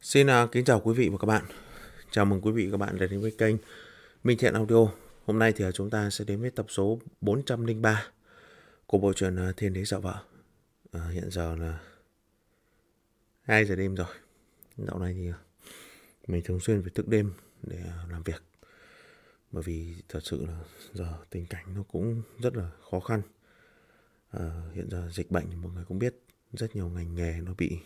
Xin kính chào quý vị và các bạn. Chào mừng quý vị và các bạn đã đến với kênh Minh Thiện Audio. Hôm nay thì chúng ta sẽ đến với tập số 403 của bộ truyện Thiên Đế Dạo Vợ. Hiện giờ là 2 giờ đêm rồi. Dạo này thì mình thường xuyên phải thức đêm để làm việc. Bởi vì thật sự là giờ tình cảnh nó cũng rất là khó khăn. Hiện giờ dịch bệnh mọi người cũng biết, rất nhiều ngành nghề nó bị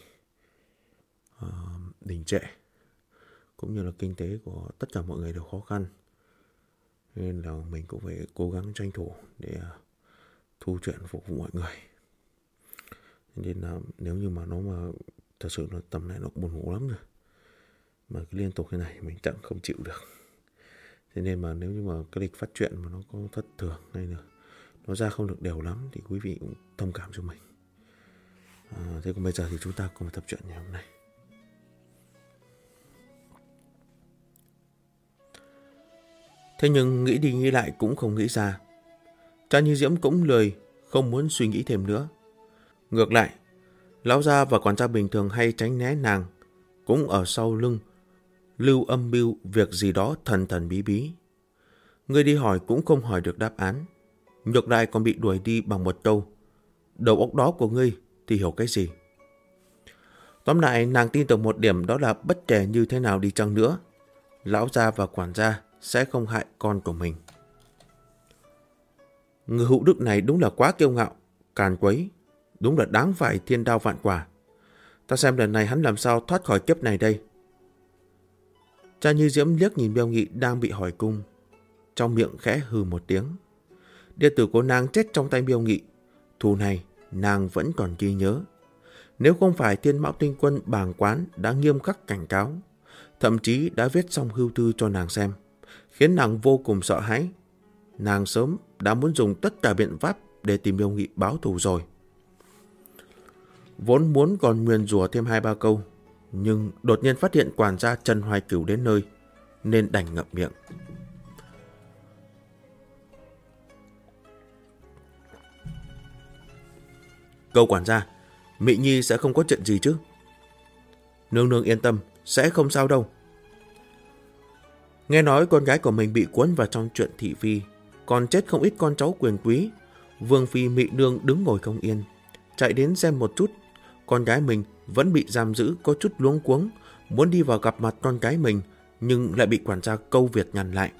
đình trệ, cũng như là kinh tế của tất cả mọi người đều khó khăn, nên là mình cũng phải cố gắng tranh thủ để thu chuyện phục vụ mọi người. Nên là nếu như mà thật sự là tầm này nó buồn ngủ lắm rồi, mà cứ liên tục thế này mình chẳng không chịu được. Thế nên mà nếu như mà cái lịch phát chuyện mà nó có thất thường hay là nó ra không được đều lắm thì quý vị cũng thông cảm cho mình. Thế còn bây giờ thì chúng ta cùng tập truyện ngày hôm nay. Thế nhưng nghĩ đi nghĩ lại cũng không nghĩ ra. Cha Như Diễm cũng lười, không muốn suy nghĩ thêm nữa. Ngược lại, lão gia và quản gia bình thường hay tránh né nàng, cũng ở sau lưng lưu âm mưu việc gì đó thần thần bí bí. Người đi hỏi cũng không hỏi được đáp án, ngược lại còn bị đuổi đi bằng một câu: đầu óc đó của ngươi thì hiểu cái gì? Tóm lại, nàng tin tưởng một điểm, đó là bất kể như thế nào đi chăng nữa, lão gia và quản gia sẽ không hại con của mình. Người hữu đức này đúng là quá kiêu ngạo, càn quấy, đúng là đáng phải thiên đao vạn quả. Ta xem lần này hắn làm sao thoát khỏi kiếp này đây. Cha Như Diễm liếc nhìn Miêu Nghị đang bị hỏi cung, trong miệng khẽ hừ một tiếng. Đệ tử của nàng chết trong tay Miêu Nghị, thù này nàng vẫn còn ghi nhớ. Nếu không phải Thiên Mão Tinh Quân bàng quán đã nghiêm khắc cảnh cáo, thậm chí đã viết xong hưu thư cho nàng xem, khiến nàng vô cùng sợ hãi, nàng sớm đã muốn dùng tất cả biện pháp để tìm Miêu Nghị báo thù rồi. Vốn muốn còn nguyền rủa thêm 2-3 câu, nhưng đột nhiên phát hiện quản gia Trần Hoài Cửu đến nơi, nên đành ngậm miệng. Câu quản gia, Mị Nhi sẽ không có chuyện gì chứ? Nương nương yên tâm, sẽ không sao đâu. Nghe nói con gái của mình bị cuốn vào trong chuyện thị phi, còn chết không ít con cháu quyền quý. Vương phi Mị Nương đứng ngồi không yên, chạy đến xem một chút. Con gái mình vẫn bị giam giữ, có chút luống cuống, muốn đi vào gặp mặt con gái mình, nhưng lại bị quản gia Câu Việt ngăn lại.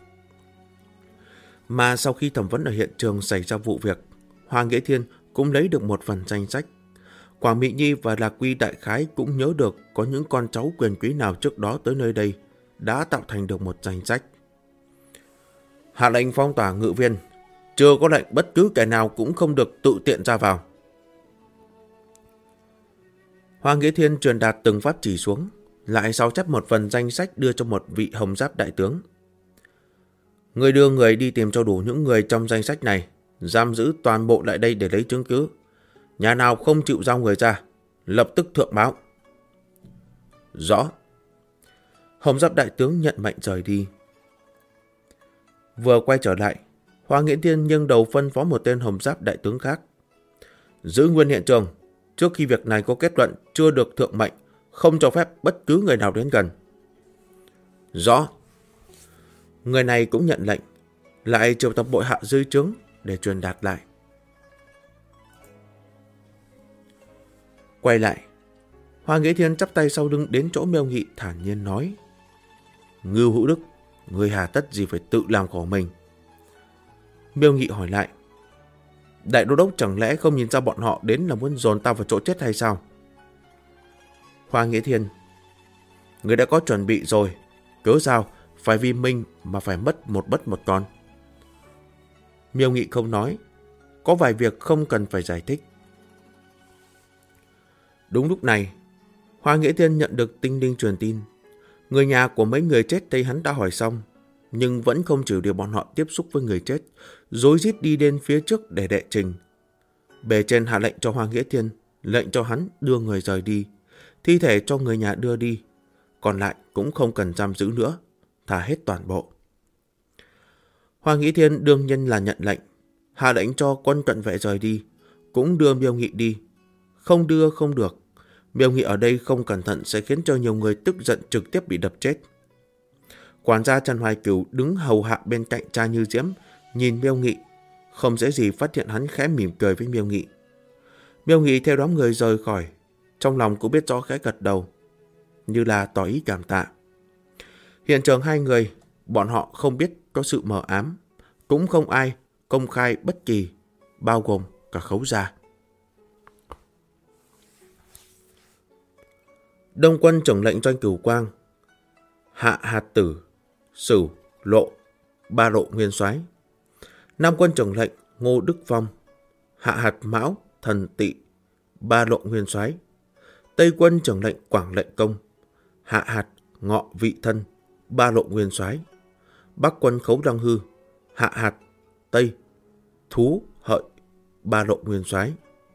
Mà sau khi thẩm vấn ở hiện trường xảy ra vụ việc, Hoa Nghĩa Thiên cũng lấy được một phần danh sách. Quảng Mị Nhi và Lạc Quy đại khái cũng nhớ được có những con cháu quyền quý nào trước đó tới nơi đây, đã tạo thành được một danh sách. Hạ lệnh phong tỏa ngự viên, chưa có lệnh bất cứ kẻ nào cũng không được tự tiện ra vào. Hoa Nghĩa Thiên truyền đạt từng pháp chỉ xuống, lại sao chép một phần danh sách đưa cho một vị hồng giáp đại tướng. Người đưa người đi tìm cho đủ những người trong danh sách này, giam giữ toàn bộ lại đây để lấy chứng cứ. Nhà nào không chịu giao người ra, lập tức thượng báo. Rõ. Hồng giáp đại tướng nhận mệnh rời đi. Vừa quay trở lại, Hoa Nghĩa Thiên nghiêng đầu phân phó một tên hồng giáp đại tướng khác: giữ nguyên hiện trường, trước khi việc này có kết luận chưa được thượng mệnh, không cho phép bất cứ người nào đến gần. Rõ. Người này cũng nhận lệnh, lại triệu tập bộ hạ dưới trướng để truyền đạt lại. Quay lại, Hoa Nghĩa Thiên chắp tay sau lưng đến chỗ Miêu Nghị, thản nhiên nói: Ngưu Hữu Đức, người hà tất gì phải tự làm khổ mình? Miêu Nghị hỏi lại: đại đô đốc chẳng lẽ không nhìn ra bọn họ đến là muốn dồn ta vào chỗ chết hay sao? Hoa Nghĩa Thiên: người đã có chuẩn bị rồi, cớ sao phải vì mình mà phải mất một con? Miêu Nghị không nói, có vài việc không cần phải giải thích. Đúng lúc này, Hoa Nghĩa Thiên nhận được tinh linh truyền tin. Người nhà của mấy người chết thấy hắn đã hỏi xong, nhưng vẫn không chịu để bọn họ tiếp xúc với người chết, rối rít đi đến phía trước để đệ trình. Bề trên hạ lệnh cho Hoa Nghĩa Thiên, lệnh cho hắn đưa người rời đi, thi thể cho người nhà đưa đi, còn lại cũng không cần giam giữ nữa, thả hết toàn bộ. Hoa Nghĩa Thiên đương nhiên là nhận lệnh, hạ lệnh cho quân cận vệ rời đi, cũng đưa Miêu Nghị đi. Không đưa không được, Miêu Nghị ở đây không cẩn thận sẽ khiến cho nhiều người tức giận trực tiếp bị đập chết. Quản gia Trần Hoài Cửu đứng hầu hạ bên cạnh cha Như Diễm, nhìn Miêu Nghị, không dễ gì phát hiện hắn khẽ mỉm cười với Miêu Nghị. Miêu Nghị theo đám người rời khỏi, trong lòng cũng biết rõ khẽ gật đầu, như là tỏ ý cảm tạ. Hiện trường hai người, bọn họ không biết có sự mờ ám, cũng không ai công khai bất kỳ, bao gồm cả Khấu gia. Đông quân trưởng lệnh Doanh Cửu Quang, Hạ Hạt Tử, Sửu, Lộ, ba Lộ nguyên soái. Nam quân trưởng lệnh Ngô Đức Phong, Hạ Hạt Mão, Thần Tị, ba Lộ nguyên soái. Tây quân trưởng lệnh Quảng Lệnh Công, Hạ Hạt Ngọ Vị Thân, ba Lộ nguyên soái. Bắc quân Khấu Đăng Hư, Hạ Hạt Tây, Thú Hợi, ba Lộ nguyên soái.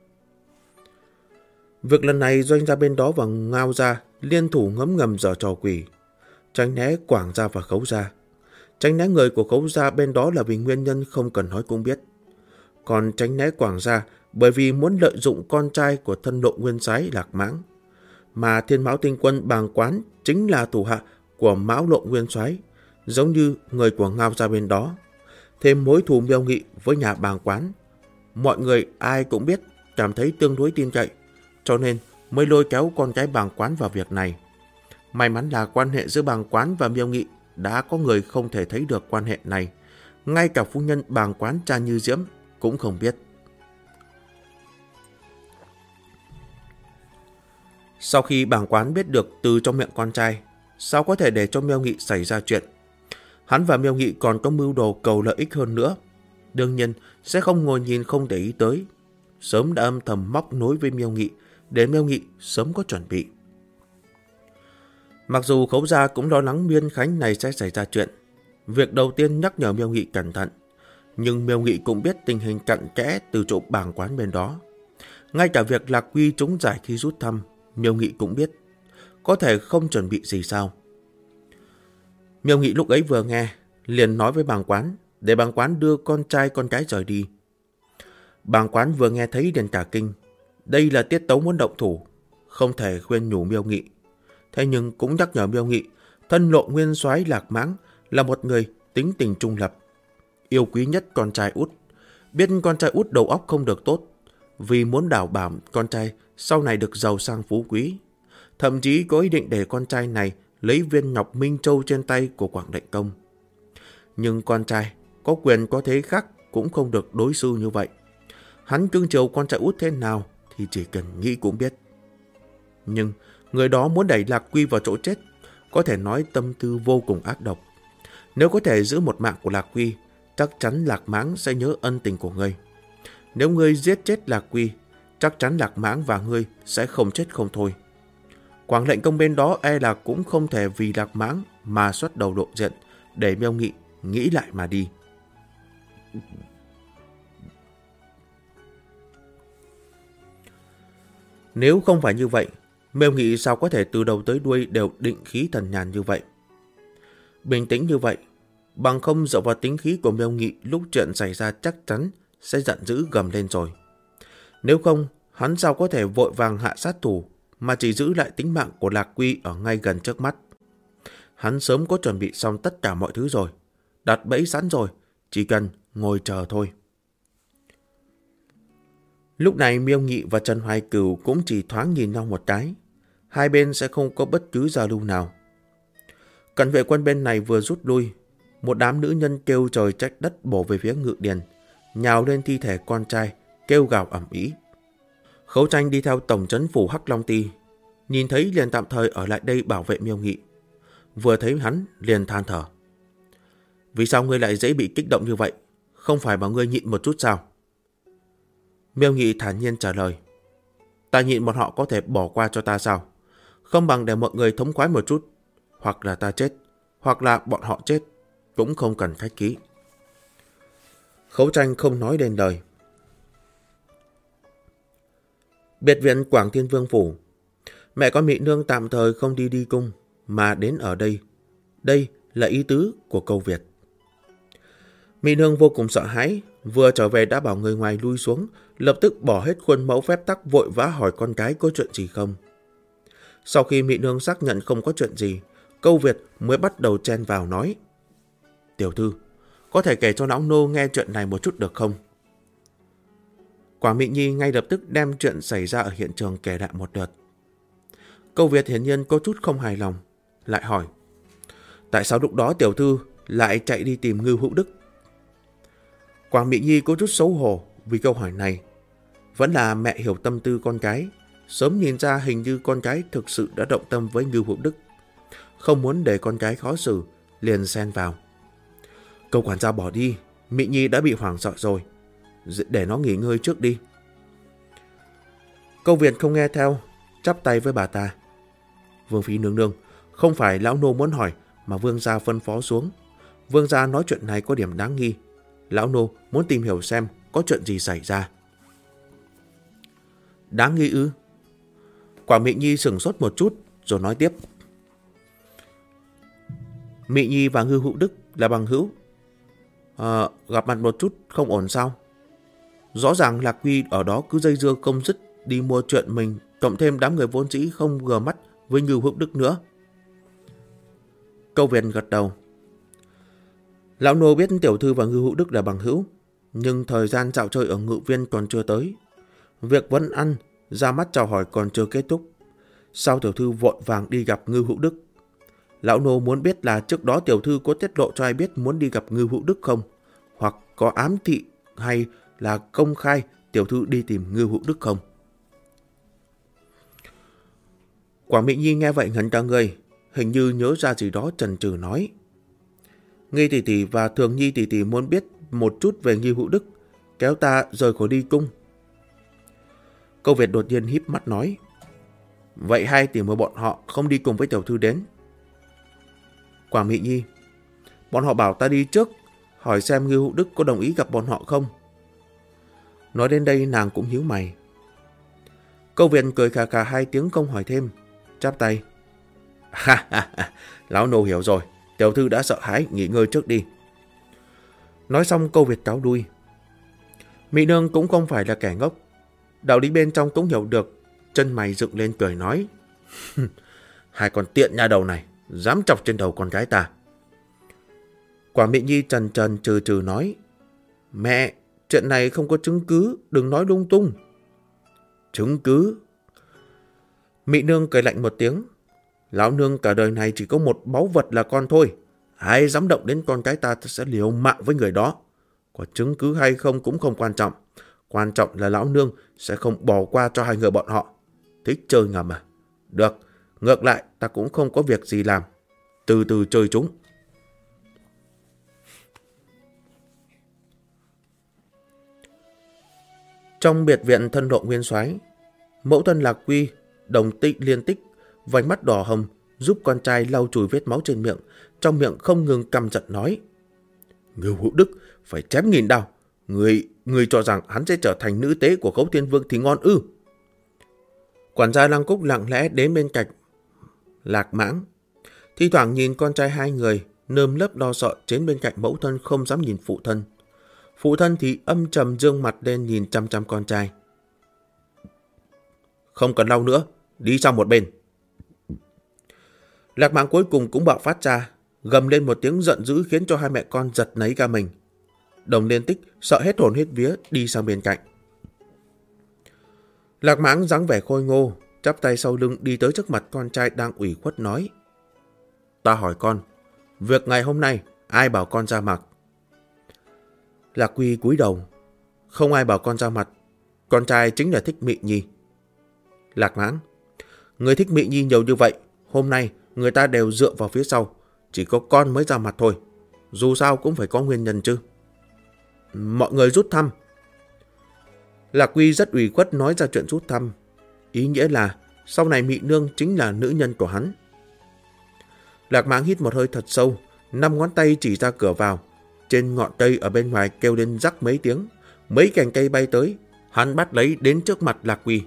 Việc lần này Doanh gia bên đó và Ngao gia liên thủ ngấm ngầm giở trò quỷ, tránh né Quảng gia và Khấu gia. Tránh né người của Khấu gia bên đó là vì nguyên nhân không cần nói cũng biết. Còn tránh né Quảng gia bởi vì muốn lợi dụng con trai của thân Lộ nguyên soái Lạc Mãng. Mà Thiên Mão Tinh Quân Bàng Quán chính là thủ hạ của Mão Lộ nguyên soái, giống như người của Ngao gia bên đó. Thêm mối thù Miêu Nghị với nhà Bàng Quán, mọi người ai cũng biết, cảm thấy tương đối tin cậy, cho nên mới lôi kéo con cái Bàng Quán vào việc này. May mắn là quan hệ giữa Bàng Quán và Miêu Nghị đã có người không thể thấy được quan hệ này. Ngay cả phu nhân Bàng Quán cha Như Diễm cũng không biết. Sau khi Bàng Quán biết được từ trong miệng con trai, sao có thể để cho Miêu Nghị xảy ra chuyện? Hắn và Miêu Nghị còn có mưu đồ cầu lợi ích hơn nữa. Đương nhiên sẽ không ngồi nhìn không để ý tới. Sớm đã âm thầm móc nối với Miêu Nghị để Miêu Nghị sớm có chuẩn bị. Mặc dù Khấu gia cũng lo lắng Miên Khánh này sẽ xảy ra chuyện, việc đầu tiên nhắc nhở Miêu Nghị cẩn thận, nhưng Miêu Nghị cũng biết tình hình cặn kẽ từ chỗ Bàng Quán bên đó. Ngay cả việc Lạc Quy trúng giải khi rút thăm, Miêu Nghị cũng biết, có thể không chuẩn bị gì sao. Miêu Nghị lúc ấy vừa nghe, liền nói với Bàng Quán để Bàng Quán đưa con trai con cái rời đi. Bàng Quán vừa nghe thấy liền cả kinh, đây là tiết tấu muốn động thủ, không thể khuyên nhủ Miêu Nghị. Thế nhưng cũng nhắc nhở Miêu Nghị, thân Lộ nguyên soái Lạc Mãng là một người tính tình trung lập, yêu quý nhất con trai út, biết con trai út đầu óc không được tốt, vì muốn đảm bảo con trai sau này được giàu sang phú quý, thậm chí có ý định để con trai này lấy viên ngọc Minh Châu trên tay của Quảng Lệnh Công. Nhưng con trai có quyền có thế khác cũng không được đối xử như vậy. Hắn cưng chiều con trai út thế nào thì chỉ cần nghĩ cũng biết. Nhưng người đó muốn đẩy Lạc Quy vào chỗ chết, có thể nói tâm tư vô cùng ác độc. Nếu có thể giữ một mạng của Lạc Quy, chắc chắn Lạc Mãng sẽ nhớ ân tình của ngươi. Nếu ngươi giết chết Lạc Quy, chắc chắn Lạc Mãng và ngươi sẽ không chết không thôi. Quảng Lệnh Công bên đó e là cũng không thể vì Lạc Mãng mà xuất đầu lộ diện, để Miêu Nghị nghĩ lại mà đi. Nếu không phải như vậy, Miêu Nghị sao có thể từ đầu tới đuôi đều định khí thần nhàn như vậy? Bình tĩnh như vậy, bằng không dựa vào tính khí của Miêu Nghị lúc chuyện xảy ra chắc chắn sẽ giận dữ gầm lên rồi. Nếu không, hắn sao có thể vội vàng hạ sát thủ mà chỉ giữ lại tính mạng của Lạc Quy ở ngay gần trước mắt? Hắn sớm có chuẩn bị xong tất cả mọi thứ rồi, đặt bẫy sẵn rồi, chỉ cần ngồi chờ thôi. Lúc này Miêu Nghị và Trần Hoài Cửu cũng chỉ thoáng nhìn nhau một cái. Hai bên sẽ không có bất cứ giao lưu nào. Cận vệ quân bên này vừa rút lui, một đám nữ nhân kêu trời trách đất bổ về phía Ngự Điền, nhào lên thi thể con trai, kêu gào ầm ĩ. Khấu Tranh đi theo tổng trấn phủ Hắc Long Ty, nhìn thấy liền tạm thời ở lại đây bảo vệ Miêu Nghị. Vừa thấy hắn liền than thở. Vì sao ngươi lại dễ bị kích động như vậy? Không phải bảo ngươi nhịn một chút sao? Miêu Nghị thản nhiên trả lời. Ta nhịn bọn họ có thể bỏ qua cho ta sao? Không bằng để mọi người thống khoái một chút. Hoặc là ta chết, hoặc là bọn họ chết, cũng không cần khách khí. Khấu Tranh không nói đến lời. Biệt viện Quảng Thiên Vương Phủ. Mẹ con Mị Nương tạm thời không đi cung, mà đến ở đây. Đây là ý tứ của câu Việt. Mị Nương vô cùng sợ hãi, vừa trở về đã bảo người ngoài lui xuống, lập tức bỏ hết khuôn mẫu phép tắc vội vã hỏi con cái có chuyện gì không. Sau khi Mị Nương xác nhận không có chuyện gì, Câu Việt mới bắt đầu chen vào nói: Tiểu thư, có thể kể cho lão nô nghe chuyện này một chút được không? Quảng Mị Nhi ngay lập tức đem chuyện xảy ra ở hiện trường kể lại một lượt. Câu Việt hiển nhiên có chút không hài lòng, lại hỏi: Tại sao lúc đó tiểu thư lại chạy đi tìm Ngưu Hữu Đức? Quảng Mị Nhi có chút xấu hổ vì câu hỏi này. Vẫn là mẹ hiểu tâm tư con cái, sớm nhìn ra hình như con cái thực sự đã động tâm với Ngưu Hữu Đức, không muốn để con cái khó xử, liền xen vào: Câu quản gia bỏ đi, Mị Nhi đã bị hoảng sợ rồi, để nó nghỉ ngơi trước đi. Câu Việt không nghe theo, chắp tay với bà ta: Vương phi nương nương, không phải lão nô muốn hỏi, mà vương gia phân phó xuống. Vương gia nói chuyện này có điểm đáng nghi, lão nô muốn tìm hiểu xem có chuyện gì xảy ra. Đáng nghi ư? Quảng Mị Nhi sửng sốt một chút rồi nói tiếp: Mị Nhi và Ngưu Hữu Đức là bằng hữu, gặp mặt một chút không ổn sao? Rõ ràng Lạc Quy ở đó cứ dây dưa không dứt đi mua chuyện mình, cộng thêm đám người vốn dĩ không gờ mắt với Ngưu Hữu Đức nữa. Câu Việt gật đầu: Lão nô biết tiểu thư và Ngưu Hữu Đức là bằng hữu, nhưng thời gian dạo chơi ở Ngự Viên còn chưa tới. Việc vẫn ăn, ra mắt chào hỏi còn chưa kết thúc. Sao tiểu thư vội vàng đi gặp Ngưu Hữu Đức? Lão nô muốn biết là trước đó tiểu thư có tiết lộ cho ai biết muốn đi gặp Ngưu Hữu Đức không? Hoặc có ám thị hay là công khai tiểu thư đi tìm Ngưu Hữu Đức không? Quảng Mị Nhi nghe vậy ngẩn cả người, hình như nhớ ra gì đó chần chừ nói: Nghi tỷ tỷ và Thường Nhi tỷ tỷ muốn biết một chút về Ngưu Hữu Đức, kéo ta rời khỏi đi cung. Câu Việt đột nhiên híp mắt nói: Vậy hai tỷ muội bọn họ không đi cùng với tiểu thư đến? Quảng Mị Nhi: Bọn họ bảo ta đi trước, hỏi xem Ngưu Hữu Đức có đồng ý gặp bọn họ không. Nói đến đây nàng cũng nhíu mày. Câu Việt cười khà khà hai tiếng không hỏi thêm, chắp tay: Ha ha ha, lão nô hiểu rồi, tiểu thư đã sợ hãi, nghỉ ngơi trước đi. Nói xong Câu Việt cáo đuôi. Mị Nương cũng không phải là kẻ ngốc, đạo lý bên trong cũng hiểu được, chân mày dựng lên cười nói: Hai con tiện nha đầu này, dám chọc trên đầu con gái ta. Quảng Mị Nhi trần trần trừ trừ nói: Mẹ, chuyện này không có chứng cứ, đừng nói lung tung. Chứng cứ? Mị Nương cười lạnh một tiếng: Lão nương cả đời này chỉ có một báu vật là con thôi, ai dám động đến con cái ta sẽ liều mạng với người đó. Có chứng cứ hay không cũng không quan trọng, quan trọng là lão nương sẽ không bỏ qua cho hai người bọn họ. Thích chơi ngầm à? Được, ngược lại ta cũng không có việc gì làm, từ từ chơi chúng. Trong biệt viện thân lộ nguyên soái, mẫu thân Lạc Quy, đồng tị liên tích, vành mắt đỏ hồng, giúp con trai lau chùi vết máu trên miệng, trong miệng không ngừng căm giận nói: Ngưu Hữu Đức phải chém nghìn đao, người cho rằng hắn sẽ trở thành nữ tế của Khấu Thiên Vương thì ngon ư? Quản gia Lăng Cúc lặng lẽ đến bên cạnh Lạc Mãng, thi thoảng nhìn con trai hai người, nơm lớp lo sợ trên bên cạnh mẫu thân không dám nhìn phụ thân. Phụ thân thì âm trầm dương mặt lên nhìn chăm chăm con trai. Không cần lau nữa, đi sang một bên. Lạc Mãng cuối cùng cũng bạo phát ra, gầm lên một tiếng giận dữ khiến cho hai mẹ con giật nảy cả mình. Đồng Liên Tích sợ hết hồn hết vía đi sang bên cạnh. Lạc Mãng dáng vẻ khôi ngô, chắp tay sau lưng đi tới trước mặt con trai đang ủy khuất nói: Ta hỏi con, việc ngày hôm nay ai bảo con ra mặt? Lạc Quy cúi đầu: Không ai bảo con ra mặt, con trai chính là thích Mị Nhi. Lạc Mãng: Người thích Mị Nhi nhiều như vậy, hôm nay người ta đều dựa vào phía sau, chỉ có con mới ra mặt thôi. Dù sao cũng phải có nguyên nhân chứ. Mọi người rút thăm. Lạc Quy rất ủy khuất nói ra chuyện rút thăm, ý nghĩa là sau này Mị Nương chính là nữ nhân của hắn. Lạc Mãng hít một hơi thật sâu, 5 ngón tay chỉ ra cửa vào. Trên ngọn cây ở bên ngoài kêu lên rắc mấy tiếng, mấy cành cây bay tới, hắn bắt lấy đến trước mặt Lạc Quy.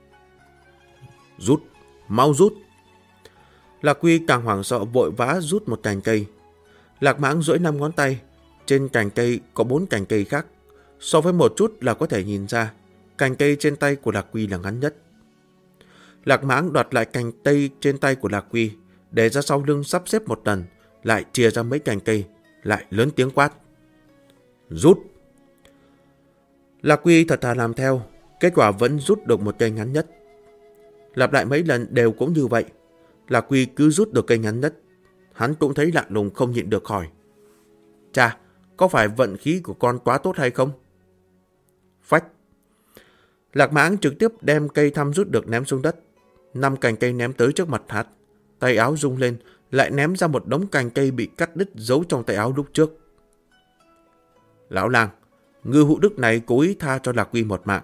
Rút, mau rút. Lạc Quy càng hoảng sợ vội vã rút một cành cây. Lạc Mãng duỗi 5 ngón tay, trên cành cây có 4 cành cây khác. So với một chút là có thể nhìn ra, cành cây trên tay của Lạc Quy là ngắn nhất. Lạc Mãng đoạt lại cành cây trên tay của Lạc Quy, để ra sau lưng sắp xếp một lần, lại chia ra mấy cành cây, lại lớn tiếng quát. Rút! Lạc Quy thật thà làm theo, kết quả vẫn rút được một cây ngắn nhất. Lặp lại mấy lần đều cũng như vậy, Lạc Quy cứ rút được cây ngắn nhất. Hắn cũng thấy lạ lùng không nhịn được hỏi. Chà, có phải vận khí của con quá tốt hay không? Phách! Lạc Mãng trực tiếp đem cây thăm rút được ném xuống đất. 5 cành cây ném tới trước mặt hắn. Tay áo rung lên, lại ném ra một đống cành cây bị cắt đứt giấu trong tay áo lúc trước. Lão làng, Ngư Hữu Đức này cố ý tha cho Lạc Quy một mạng.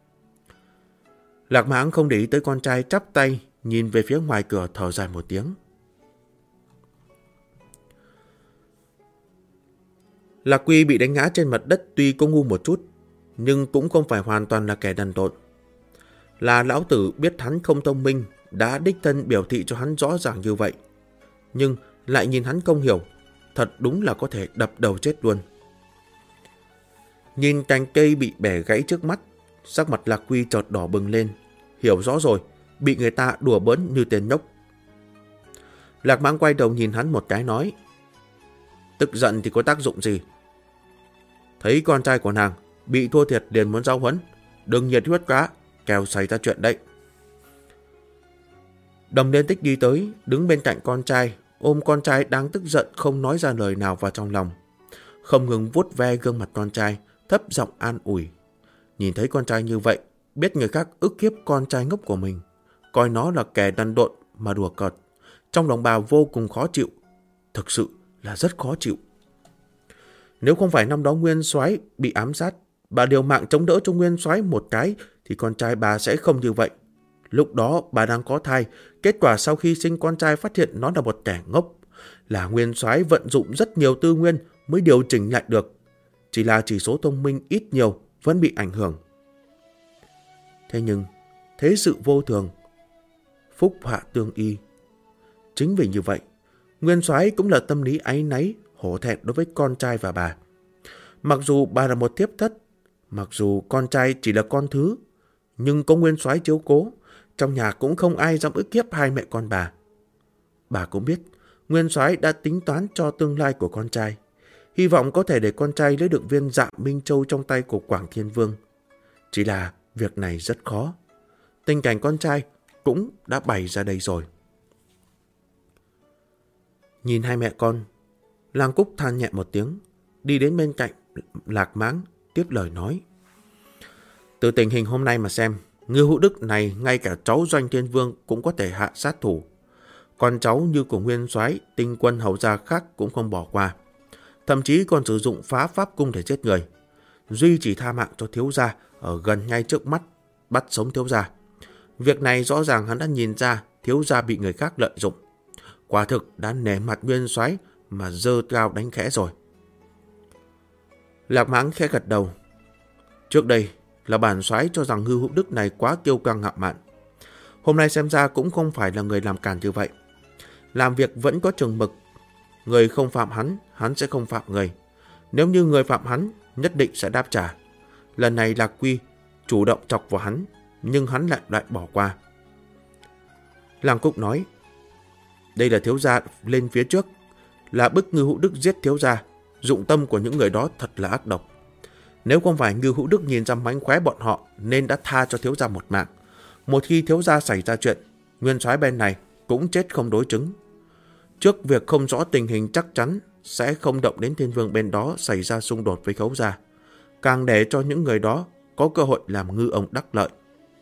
Lạc Mãng không để ý tới con trai, chắp tay nhìn về phía ngoài cửa, thở dài một tiếng. Lạc Quy bị đánh ngã trên mặt đất tuy có ngu một chút, nhưng cũng không phải hoàn toàn là kẻ đần độn. Là lão tử biết hắn không thông minh, đã đích thân biểu thị cho hắn rõ ràng như vậy. Nhưng lại nhìn hắn không hiểu, thật đúng là có thể đập đầu chết luôn. Nhìn cành cây bị bẻ gãy trước mắt, sắc mặt Lạc Quy chợt đỏ bừng lên. Hiểu rõ rồi, bị người ta đùa bỡn như tên nhóc. Lạc Mãng quay đầu nhìn hắn một cái nói. Tức giận thì có tác dụng gì? Thấy con trai của nàng bị thua thiệt liền muốn giao huấn, đừng nhiệt huyết quá, kẻo xảy ra chuyện đấy. Đồng Liên Tích đi tới, đứng bên cạnh con trai, ôm con trai đang tức giận không nói ra lời nào vào trong lòng. Không ngừng vuốt ve gương mặt con trai, thấp giọng an ủi. Nhìn thấy con trai như vậy, biết người khác ức hiếp con trai ngốc của mình, coi nó là kẻ đần độn mà đùa cợt. Trong lòng bà vô cùng khó chịu, thực sự là rất khó chịu. Nếu không phải năm đó Nguyên Soái bị ám sát, bà liều mạng chống đỡ cho Nguyên Soái một cái, thì con trai bà sẽ không như vậy. Lúc đó bà đang có thai, kết quả sau khi sinh con trai phát hiện nó là một kẻ ngốc. Là Nguyên Soái vận dụng rất nhiều tư nguyên mới điều chỉnh lại được. Chỉ là chỉ số thông minh ít nhiều vẫn bị ảnh hưởng. Thế nhưng, thế sự vô thường, phúc họa tương y. Chính vì như vậy, Nguyên Soái cũng là tâm lý áy náy, hổ thẹn đối với con trai và bà. Mặc dù bà là một thiếp thất, mặc dù con trai chỉ là con thứ, nhưng có Nguyên Soái chiếu cố, trong nhà cũng không ai dám ức hiếp hai mẹ con bà. Bà cũng biết, Nguyên Soái đã tính toán cho tương lai của con trai, hy vọng có thể để con trai lấy được viên Dạ Minh Châu trong tay của Quảng Thiên Vương. Chỉ là việc này rất khó. Tình cảnh con trai cũng đã bày ra đây rồi. Nhìn hai mẹ con, Lang Cúc than nhẹ một tiếng, đi đến bên cạnh Lạc Mãng, tiếp lời nói. Từ tình hình hôm nay mà xem, Ngư Hữu Đức này ngay cả cháu Doanh Thiên Vương cũng có thể hạ sát thủ. Con cháu như của Nguyên Soái, tinh quân hầu gia khác cũng không bỏ qua. Thậm chí còn sử dụng phá pháp cung để giết người. Duy chỉ tha mạng cho thiếu gia ở gần ngay trước mắt, bắt sống thiếu gia. Việc này rõ ràng hắn đã nhìn ra thiếu gia bị người khác lợi dụng. Quả thực đã nể mặt Nguyên Soái mà dơ cao đánh khẽ rồi. Lạc Mãng khẽ gật đầu. Trước đây là bản soái cho rằng Ngư Hữu Đức này quá kiêu căng ngạo mạn. Hôm nay xem ra cũng không phải là người làm càn như vậy. Làm việc vẫn có chừng mực. Người không phạm hắn, hắn sẽ không phạm người. Nếu như người phạm hắn, nhất định sẽ đáp trả. Lần này Lạc Quy chủ động chọc vào hắn, nhưng hắn lại bỏ qua. Lang Cúc nói, đây là thiếu gia lên phía trước, là bức Ngư Hữu Đức giết thiếu gia. Dụng tâm của những người đó thật là ác độc. Nếu không phải Ngư Hữu Đức nhìn ra mánh khóe bọn họ nên đã tha cho thiếu gia một mạng. Một khi thiếu gia xảy ra chuyện, Nguyên Soái bên này cũng chết không đối chứng. Trước việc không rõ tình hình chắc chắn sẽ không động đến Thiên Vương bên đó xảy ra xung đột với Khấu gia, càng để cho những người đó có cơ hội làm ngư ông đắc lợi.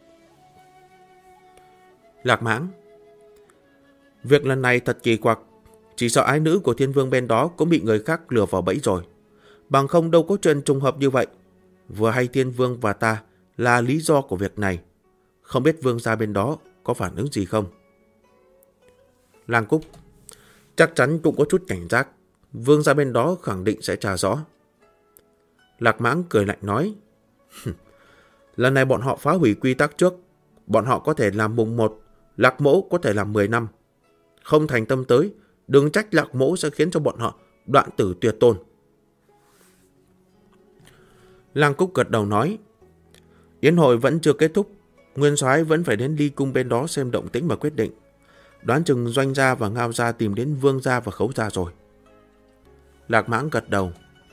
Lạc Mãng, việc lần này thật kỳ quặc. Chỉ sợ ái nữ của Thiên Vương bên đó cũng bị người khác lừa vào bẫy rồi. Bằng không đâu có chuyện trùng hợp như vậy. Vừa hay Thiên Vương và ta là lý do của việc này. Không biết Vương gia bên đó có phản ứng gì không? Lang Cúc, chắc chắn cũng có chút cảnh giác. Vương gia bên đó khẳng định sẽ tra rõ. Lạc Mãng cười lạnh nói, lần này bọn họ phá hủy quy tắc trước. Bọn họ có thể làm mùng 1, Lạc Mỗ có thể làm 10 năm. Không thành tâm tới, đừng trách Lạc Mỗ sẽ khiến cho bọn họ đoạn tử tuyệt tôn. Lang Cúc gật đầu nói, yến hội vẫn chưa kết thúc. Nguyên soái vẫn phải đến Ly Cung bên đó xem động tĩnh mà quyết định. Đoán chừng Doanh gia và Ngao gia tìm đến Vương gia và Khấu gia rồi. Lạc Mãng gật đầu.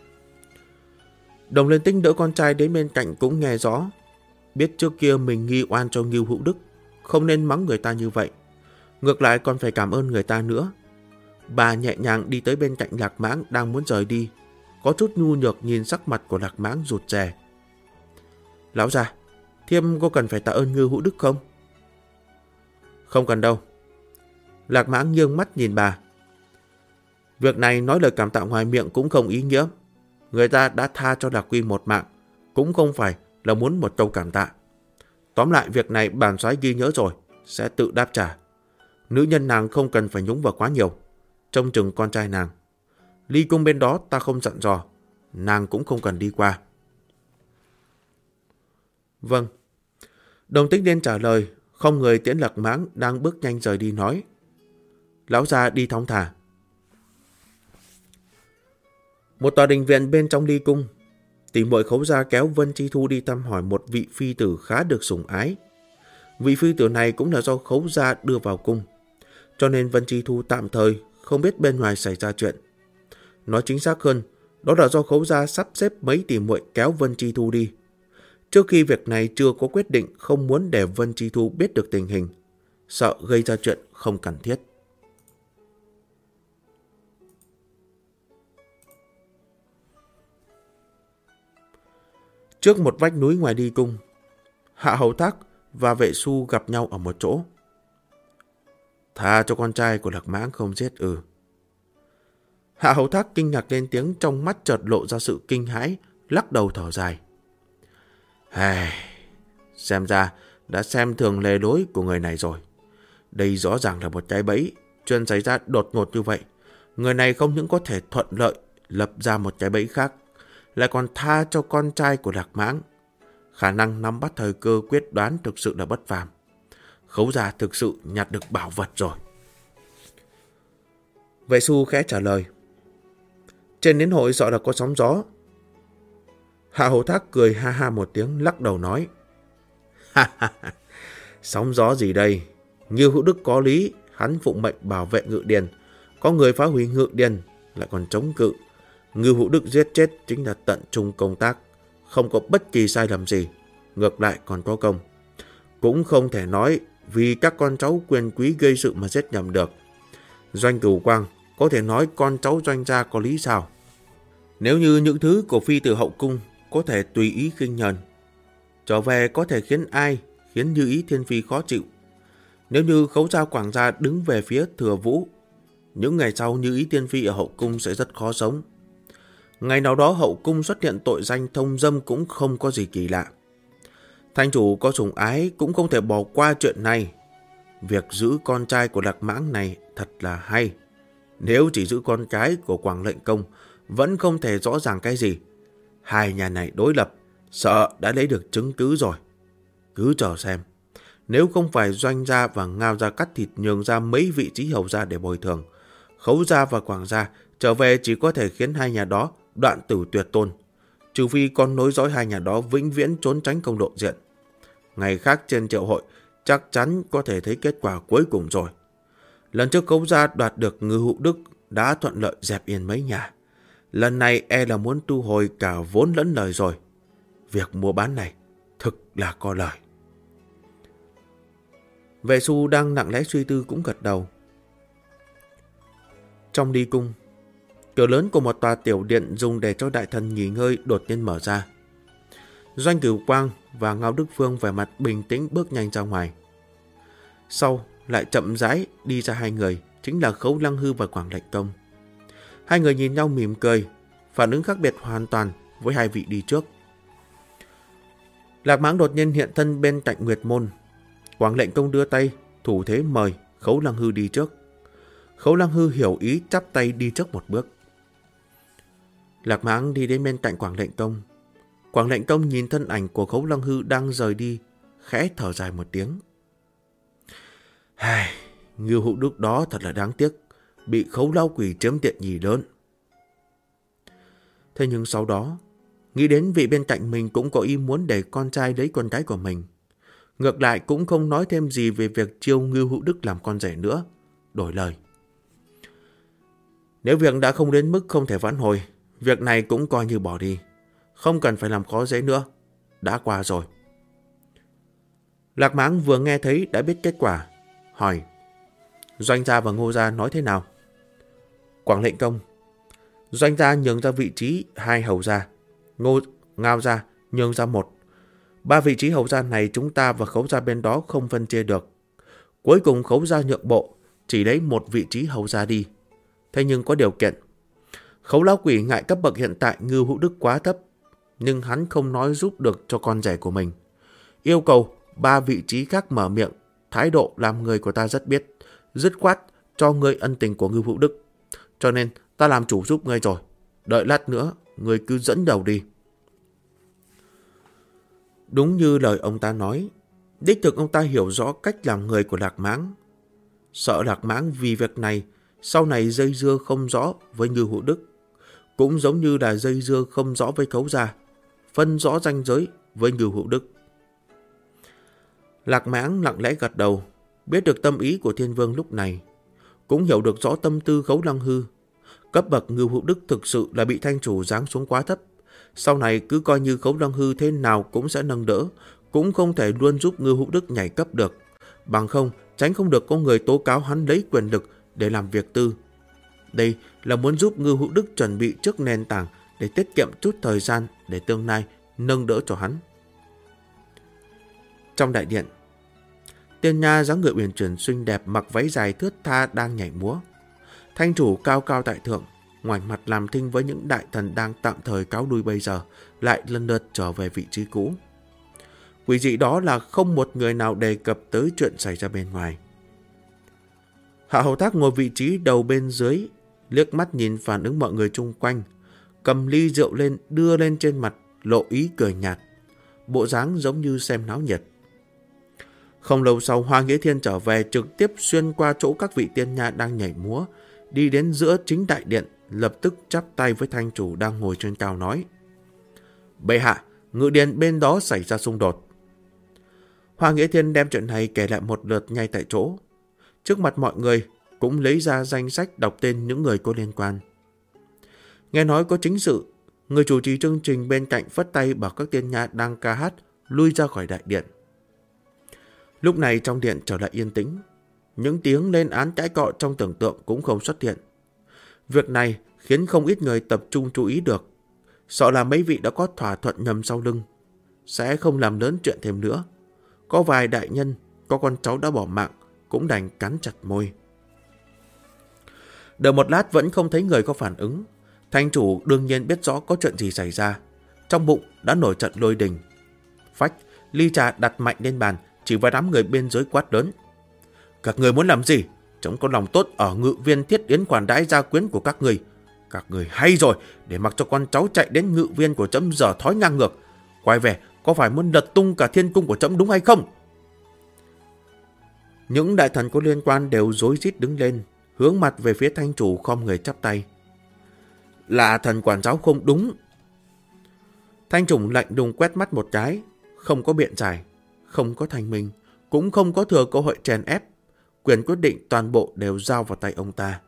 Đồng Liên Tinh đỡ con trai đến bên cạnh cũng nghe rõ. Biết trước kia mình nghi oan cho Ngưu Hữu Đức, không nên mắng người ta như vậy. Ngược lại còn phải cảm ơn người ta nữa. Bà nhẹ nhàng đi tới bên cạnh Lạc Mãng đang muốn rời đi. Có chút nhu nhược nhìn sắc mặt của Lạc Mãng rụt rè. Lão già, Thiêm có cần phải tạ ơn Ngưu Hữu Đức không? Không cần đâu. Lạc Mãng nghiêng mắt nhìn bà. Việc này nói lời cảm tạ ngoài miệng cũng không ý nghĩa. Người ta đã tha cho Lạc Quy một mạng, cũng không phải là muốn một câu cảm tạ. Tóm lại việc này bản soái ghi nhớ rồi, sẽ tự đáp trả. Nữ nhân nàng không cần phải nhúng vào quá nhiều, trông chừng con trai nàng. Ly Cung bên đó ta không dặn dò, nàng cũng không cần đi qua. Vâng. Đồng Tích Liên trả lời, không người tiễn Lạc Mãng đang bước nhanh rời đi nói. Lão gia đi thong thả. Một tòa đình viện bên trong Ly Cung, tỷ muội Khấu gia kéo Vân Chi Thu đi thăm hỏi một vị phi tử khá được sủng ái. Vị phi tử này cũng là do Khấu gia đưa vào cung, cho nên Vân Chi Thu tạm thời không biết bên ngoài xảy ra chuyện. Nói chính xác hơn, đó là do Khấu gia sắp xếp mấy tỷ muội kéo Vân Chi Thu đi. Trước khi việc này chưa có quyết định, không muốn để Vân Chi Thu biết được tình hình, sợ gây ra chuyện không cần thiết. Trước một vách núi ngoài Ly Cung, Hạ Hầu Thác và Vệ Xu gặp nhau ở một chỗ. Tha cho con trai của Lạc Mãng không giết ư? Hạ Hầu Thác kinh ngạc lên tiếng, trong mắt chợt lộ ra sự kinh hãi, lắc đầu thở dài. Xem ra đã xem thường lề lối của người này rồi. Đây rõ ràng là một cái bẫy, chuyện xảy ra đột ngột như vậy. Người này không những có thể thuận lợi lập ra một cái bẫy khác, lại còn tha cho con trai của Lạc Mãng. Khả năng nắm bắt thời cơ quyết đoán thực sự là bất phàm. Khấu gia thực sự nhặt được bảo vật rồi. Vệ Xu khẽ trả lời. Trên đến hội sợ là có sóng gió. Hạ Hầu Thác cười ha ha một tiếng, lắc đầu nói. Sóng gió gì đây? Ngưu Hữu Đức có lý, hắn phụng mệnh bảo vệ Ngự Điền. Có người phá hủy Ngự Điền, lại còn chống cự. Ngưu Hữu Đức giết chết chính là tận trung công tác, không có bất kỳ sai lầm gì, ngược lại còn có công. Cũng không thể nói vì các con cháu quyền quý gây sự mà giết nhầm được. Doanh Cửu Quang có thể nói con cháu Doanh gia có lý sao? Nếu như những thứ của phi tử hậu cung có thể tùy ý khinh nhờn, trở về có thể khiến Như Ý Thiên Phi khó chịu. Nếu như Khấu gia Quảng gia đứng về phía Thừa Vũ, những ngày sau Như Ý Thiên Phi ở hậu cung sẽ rất khó sống. Ngày nào đó hậu cung xuất hiện tội danh thông dâm cũng không có gì kỳ lạ. Thành chủ có sủng ái cũng không thể bỏ qua chuyện này. Việc giữ con trai của Lạc Mãng này thật là hay. Nếu chỉ giữ con cái của Quảng Lệnh Công vẫn không thể rõ ràng cái gì. Hai nhà này đối lập, sợ đã lấy được chứng cứ rồi. Cứ chờ xem. Nếu không phải Doanh gia và Ngao gia cắt thịt nhường ra mấy vị trí hầu gia để bồi thường, Khấu gia và Quảng gia trở về chỉ có thể khiến hai nhà đó đoạn tử tuyệt tôn. Trừ phi con nối dõi hai nhà đó vĩnh viễn trốn tránh công lộ diện. Ngày khác trên triệu hội chắc chắn có thể thấy kết quả cuối cùng rồi. Lần trước Khấu gia đoạt được Ngưu Hữu Đức đã thuận lợi dẹp yên mấy nhà. Lần này e là muốn thu hồi cả vốn lẫn lời rồi. Việc mua bán này thực là có lời. Vệ Xu đang lặng lẽ suy tư cũng gật đầu. Trong Ly Cung, cửa lớn của một tòa tiểu điện dùng để cho đại thần nghỉ ngơi đột nhiên mở ra. Doanh Cửu Quang và Ngao Đức Phương vẻ mặt bình tĩnh bước nhanh ra ngoài. Sau lại chậm rãi đi ra hai người, chính là Khấu Lăng Hư và Quảng Lệnh Công. Hai người nhìn nhau mỉm cười, phản ứng khác biệt hoàn toàn với hai vị đi trước. Lạc Mãng đột nhiên hiện thân bên cạnh Nguyệt Môn. Quảng Lệnh Công đưa tay, thủ thế mời Khấu Lăng Hư đi trước. Khấu Lăng Hư hiểu ý chắp tay đi trước một bước. Lạc Mãng đi đến bên cạnh Quảng Lệnh Công. Quảng Lệnh Công nhìn thân ảnh của Khấu Lăng Hư đang rời đi, khẽ thở dài một tiếng. Ngưu Hữu Đức đó thật là đáng tiếc, bị Khấu Lao Quỷ chiếm tiện nhì lớn. Thế nhưng sau đó, nghĩ đến vị bên cạnh mình cũng có ý muốn để con trai lấy con gái của mình. Ngược lại cũng không nói thêm gì về việc chiêu Ngưu Hữu Đức làm con rể nữa. Đổi lời: nếu việc đã không đến mức không thể vãn hồi, việc này cũng coi như bỏ đi. Không cần phải làm khó dễ nữa. Đã qua rồi. Lạc Mãng vừa nghe thấy đã biết kết quả. Hỏi: Doanh gia và Ngô gia nói thế nào? Quảng lệnh công: Doanh gia nhường ra vị trí 2 hầu gia, Ngao gia nhường ra 1. 3 vị trí hầu gia này chúng ta và Khấu gia bên đó không phân chia được. Cuối cùng Khấu gia nhượng bộ, chỉ lấy 1 vị trí hầu gia đi. Thế nhưng có điều kiện. Khấu lão quỷ ngại cấp bậc hiện tại Ngưu Hữu Đức quá thấp, nhưng hắn không nói giúp được cho con rể của mình. Yêu cầu 3 vị trí khác mở miệng, thái độ làm người của ta rất biết, dứt khoát cho ngươi ân tình của Ngưu Hữu Đức. Cho nên ta làm chủ giúp ngươi rồi. Đợi lát nữa, ngươi cứ dẫn đầu đi. Đúng như lời ông ta nói, đích thực ông ta hiểu rõ cách làm người của Lạc Mãng. Sợ Lạc Mãng vì việc này sau này dây dưa không rõ với Ngưu Hữu Đức, cũng giống như là dây dưa không rõ với Khấu gia, phân rõ ranh giới với Ngưu Hữu Đức. Lạc Mãng lặng lẽ gật đầu, biết được tâm ý của Thiên Vương lúc này, cũng hiểu được rõ tâm tư Khấu Lăng Hư. Cấp bậc Ngưu Hữu Đức thực sự là bị thanh chủ giáng xuống quá thấp. Sau này cứ coi như Khấu Lăng Hư thế nào cũng sẽ nâng đỡ, cũng không thể luôn giúp Ngưu Hữu Đức nhảy cấp được. Bằng không, tránh không được có người tố cáo hắn lấy quyền lực để làm việc tư. Đây là muốn giúp Ngưu Hữu Đức chuẩn bị trước nền tảng để tiết kiệm chút thời gian để tương lai nâng đỡ cho hắn. Trong đại điện, Tiên Nha dáng người uyển chuyển xinh đẹp mặc váy dài thướt tha đang nhảy múa. Thanh chủ cao cao tại thượng, ngoảnh mặt làm thinh với những đại thần đang tạm thời cáo lui bây giờ, lại lần lượt trở về vị trí cũ. Quỷ dị đó là không một người nào đề cập tới chuyện xảy ra bên ngoài. Hạ Hầu Thác ngồi vị trí đầu bên dưới, liếc mắt nhìn phản ứng mọi người chung quanh, cầm ly rượu lên đưa lên trên mặt, lộ ý cười nhạt, bộ dáng giống như xem náo nhiệt. Không lâu sau, Hoa Nghĩa Thiên trở về, trực tiếp xuyên qua chỗ các vị tiên nha đang nhảy múa, đi đến giữa chính đại điện, lập tức chắp tay với thanh chủ đang ngồi trên cao nói: Bệ hạ, ngự điện bên đó xảy ra xung đột. Hoa Nghĩa Thiên đem chuyện này kể lại một lượt ngay tại chỗ. Trước mặt mọi người cũng lấy ra danh sách đọc tên những người có liên quan. Nghe nói có chính sự, người chủ trì chương trình bên cạnh phất tay bảo các tiên nha đang ca hát lui ra khỏi đại điện. Lúc này trong điện trở lại yên tĩnh, những tiếng lên án cãi cọ trong tưởng tượng cũng không xuất hiện. Việc này khiến không ít người tập trung chú ý được, sợ là mấy vị đã có thỏa thuận ngầm sau lưng, sẽ không làm lớn chuyện thêm nữa. Có vài đại nhân, có con cháu đã bỏ mạng, cũng đành cắn chặt môi. Đợi một lát vẫn không thấy người có phản ứng. Thanh chủ đương nhiên biết rõ có chuyện gì xảy ra, trong bụng đã nổi trận lôi đình. Phách, ly trà đặt mạnh lên bàn, chỉ vào đám người bên dưới quát lớn: Các người muốn làm gì? Trẫm có lòng tốt ở ngự viên thiết yến khoản đãi gia quyến của các người. Các người hay rồi, để mặc cho con cháu chạy đến ngự viên của trẫm dở thói ngang ngược. Quay về, có phải muốn lật tung cả thiên cung của trẫm đúng hay không? Những đại thần có liên quan đều rối rít đứng lên, hướng mặt về phía thanh chủ khom người chắp tay. Là thần quản giáo không đúng. Thanh chủ lạnh lùng quét mắt một cái, không có biện giải, không có thanh minh, cũng không có thừa cơ hội chèn ép. Quyền quyết định toàn bộ đều giao vào tay ông ta.